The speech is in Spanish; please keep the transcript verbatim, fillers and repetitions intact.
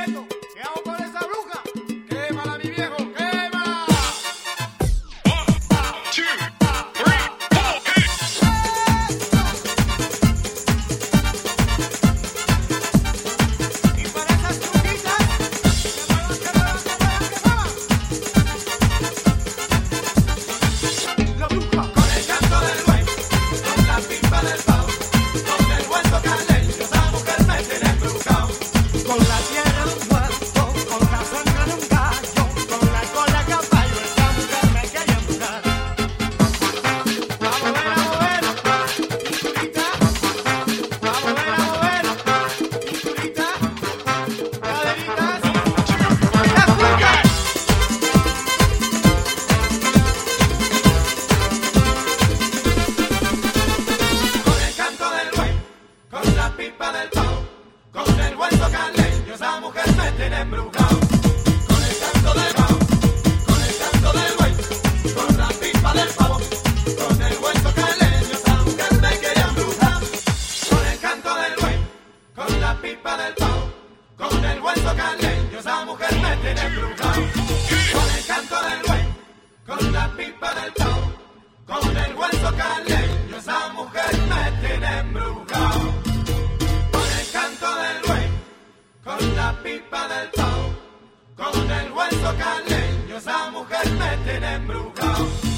Cheto, ¿qué hago con esa bruja? Quémala, mi viejo, quémala. Y para esas brujitas, que muevan, que muevan, que muevan, que muevan. La bruja. Con el canto del buey, con la pipa del pavo, con el hueso caleño, esa mujer me tiene embrujado. Con la tierra de un muerto, con la sangre de un gallo, con la cola de caballo, esa mujer me quería embrujar. A mover, a mover, cinturita, a mover, a mover, cinturita, caderitas, ¡las cuicas! Con el canto del buey, con la pipa del pavo, con el hueso caleño, esa mujer me tiene embrujado. Con el canto del pavo, con el canto del buey, con la pipa del pavo, con el hueso caleño, esa mujer me quería embrujar. Con el canto del buey, con la pipa del pavo, con el hueso caleño, esa mujer me tiene embrujado. Con el canto del buey, con la pipa del pavo, con el hueso caleño, esa mujer me tiene embrujado. Con el canto del buey, con la pipa del pavo, con el hueso caleño, esa mujer me tiene embrujado.